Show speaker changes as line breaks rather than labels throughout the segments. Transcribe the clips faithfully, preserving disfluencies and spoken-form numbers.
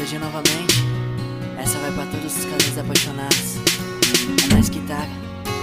hoje novamente. Essa vai pra todos os casais apaixonados. É nóis que tá.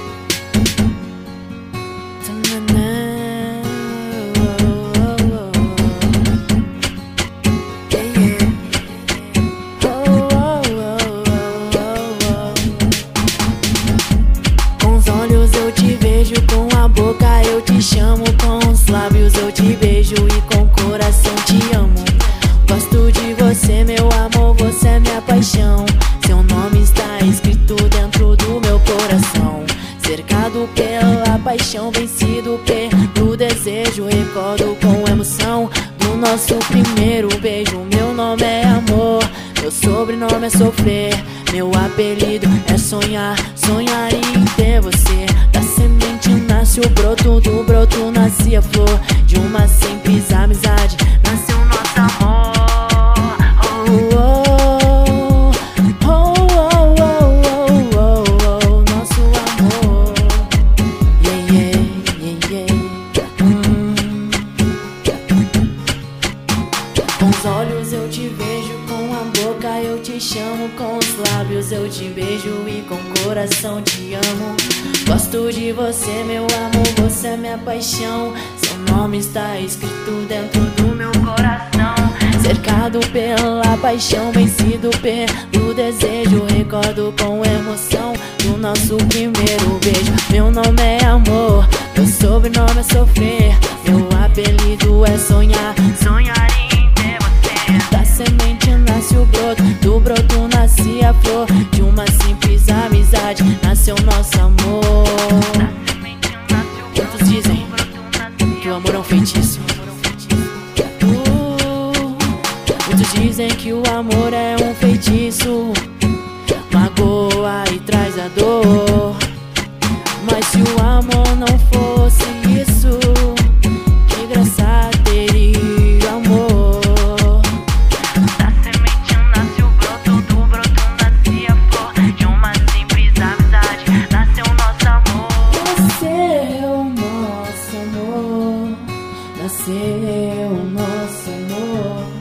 Com os olhos eu te vejo, com a boca eu te chamo, com os lábios eu te beijo e com o coração te amo. Gosto de você, meu amor, você é minha paixão. Seu nome está escrito dentro do meu coração. Cercado pela paixão, vencido pelo desejo, recordo com emoção do nosso primeiro beijo. Meu nome é amor, meu sobrenome é sofrer, meu apelido é sonhar, sonhar em ter você. Da semente nasce o broto, do broto nasce a flor. De uma simples amizade nasceu nosso amor. Oh, oh, oh, oh, oh, oh, oh, oh, nosso amor. Yeah, yeah, yeah, yeah. Hum. Com os olhos eu te vejo, com a boca eu te chamo, com os lábios eu te beijo e com o coração te amo. Gosto de você, meu amor, você é minha paixão. Seu nome está escrito dentro do meu coração. Cercado pela paixão, vencido pelo desejo, recordo com emoção do nosso primeiro beijo. Meu nome é amor, meu sobrenome é sofrer, meu apelido é sonhar, sonhar em ter você. Da semente nasce o broto, do broto nasce a flor. De uma simples amizade nasceu nosso amor. Muitos dizem que o amor é um feitiço. uh, Muitos dizem que o amor é um feitiço, magoa e traz a dor. Mas se o amor não fosse isso, que graça teria amor.
Da semente nasce o broto, do broto nasce a flor. De uma simples amizade nasceu nosso amor.
Nasceu nosso amor, nasceu nosso amor.